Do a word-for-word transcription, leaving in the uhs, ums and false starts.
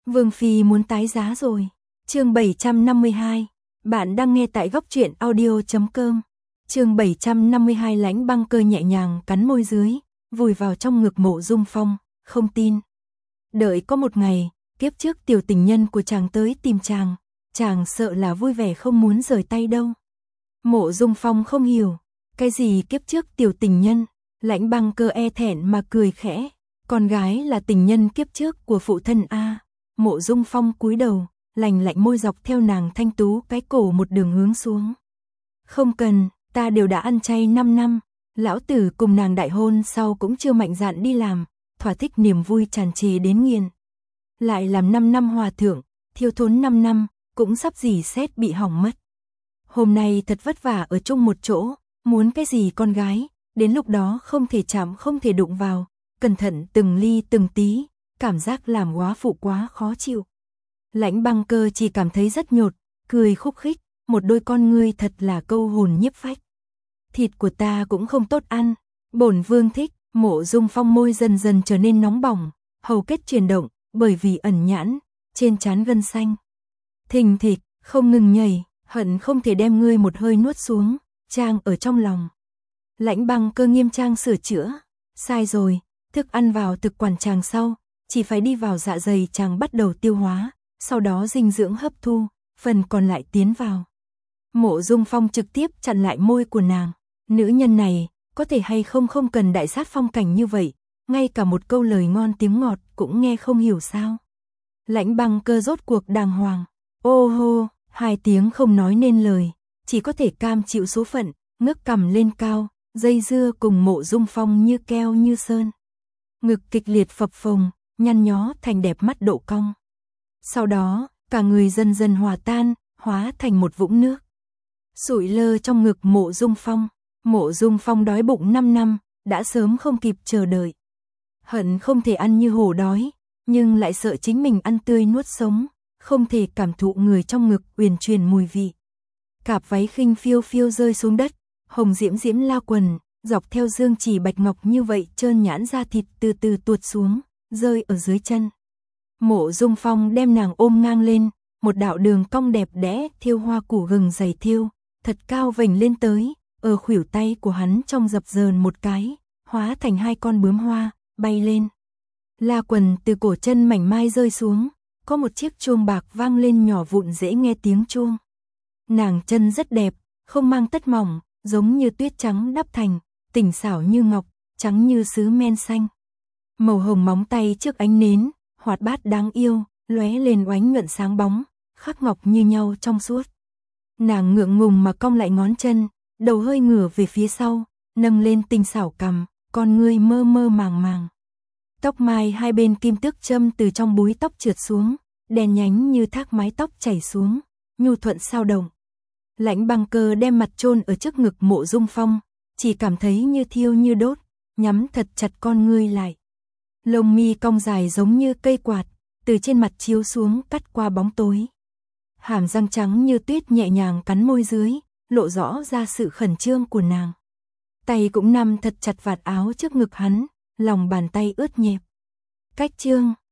Vương Phi muốn tái giá rồi. Chương bảy trăm năm mươi hai. Bạn đang nghe tại góc truyện audio chấm com. Chương bảy trăm năm mươi hai. Lãnh Băng Cơ nhẹ nhàng cắn môi dưới, vùi vào trong ngực Mộ Dung Phong, không tin. Đợi có một ngày, kiếp trước tiểu tình nhân của chàng tới tìm chàng, chàng sợ là vui vẻ không muốn rời tay đâu. Mộ Dung Phong không hiểu, cái gì kiếp trước tiểu tình nhân, Lãnh Băng Cơ e thẹn mà cười khẽ, con gái là tình nhân kiếp trước của phụ thân a. Mộ Dung Phong cúi đầu, lành lạnh môi dọc theo nàng thanh tú cái cổ một đường hướng xuống. Không cần, ta đều đã ăn chay năm năm, lão tử cùng nàng đại hôn sau cũng chưa mạnh dạn đi làm, thỏa thích niềm vui tràn trề đến nghiền. Lại làm năm năm hòa thượng, thiêu thốn năm năm, cũng sắp dỉ xét bị hỏng mất. Hôm nay thật vất vả ở chung một chỗ, muốn cái gì con gái, đến lúc đó không thể chạm không thể đụng vào, cẩn thận từng ly từng tí, cảm giác làm góa phụ quá khó chịu. Lãnh Băng Cơ chỉ cảm thấy rất nhột, cười khúc khích, một đôi con ngươi thật là câu hồn nhiếp phách. Thịt của ta cũng không tốt ăn, bổn vương thích. Mộ Dung Phong môi dần dần trở nên nóng bỏng, hầu kết chuyển động, bởi vì ẩn nhãn, trên trán gân xanh. Thình thịch, không ngừng nhảy, hận không thể đem ngươi một hơi nuốt xuống, trang ở trong lòng. Lãnh Băng Cơ nghiêm trang sửa chữa, sai rồi, thức ăn vào thực quản chàng sau, chỉ phải đi vào dạ dày chàng bắt đầu tiêu hóa, sau đó dinh dưỡng hấp thu, phần còn lại tiến vào. Mộ Dung Phong trực tiếp chặn lại môi của nàng, nữ nhân này, có thể hay không không cần đại sát phong cảnh như vậy, ngay cả một câu lời ngon tiếng ngọt cũng nghe không hiểu sao. Lãnh Băng Cơ rốt cuộc đàng hoàng, ô hô, hai tiếng không nói nên lời, chỉ có thể cam chịu số phận, ngước cằm lên cao, dây dưa cùng Mộ Dung Phong như keo như sơn. Ngực kịch liệt phập phồng, nhăn nhó thành đẹp mắt độ cong. Sau đó, cả người dần dần hòa tan, hóa thành một vũng nước. Sụi lơ trong ngực Mộ Dung Phong. Mộ Dung Phong đói bụng năm năm, đã sớm không kịp chờ đợi. Hận không thể ăn như hổ đói, nhưng lại sợ chính mình ăn tươi nuốt sống, không thể cảm thụ người trong ngực uyển chuyển mùi vị. Cạp váy khinh phiêu phiêu rơi xuống đất, hồng diễm diễm la quần, dọc theo dương chỉ bạch ngọc như vậy trơn nhãn da thịt từ từ tuột xuống, rơi ở dưới chân. Mộ Dung Phong đem nàng ôm ngang lên, một đạo đường cong đẹp đẽ thiêu hoa củ gừng dày thiêu, thật cao vành lên tới. Ở khuỷu tay của hắn trong dập dờn một cái, hóa thành hai con bướm hoa, bay lên. La quần từ cổ chân mảnh mai rơi xuống, có một chiếc chuông bạc vang lên nhỏ vụn dễ nghe tiếng chuông. Nàng chân rất đẹp, không mang tất mỏng, giống như tuyết trắng đắp thành, tỉnh xảo như ngọc, trắng như sứ men xanh. Màu hồng móng tay trước ánh nến, hoạt bát đáng yêu, lóe lên oánh nhuận sáng bóng, khắc ngọc như nhau trong suốt. Nàng ngượng ngùng mà cong lại ngón chân, đầu hơi ngửa về phía sau, nâng lên tinh xảo cằm, con ngươi mơ mơ màng màng. Tóc mai hai bên kim tước châm từ trong búi tóc trượt xuống, đen nhánh như thác mái tóc chảy xuống, nhu thuận sao động. Lãnh Băng Cơ đem mặt chôn ở trước ngực Mộ Dung Phong, chỉ cảm thấy như thiêu như đốt, nhắm thật chặt con ngươi lại. Lông mi cong dài giống như cây quạt, từ trên mặt chiếu xuống cắt qua bóng tối. Hàm răng trắng như tuyết nhẹ nhàng cắn môi dưới, lộ rõ ra sự khẩn trương của nàng. Tay cũng nằm thật chặt vạt áo trước ngực hắn, lòng bàn tay ướt nhẹp. Cách chương,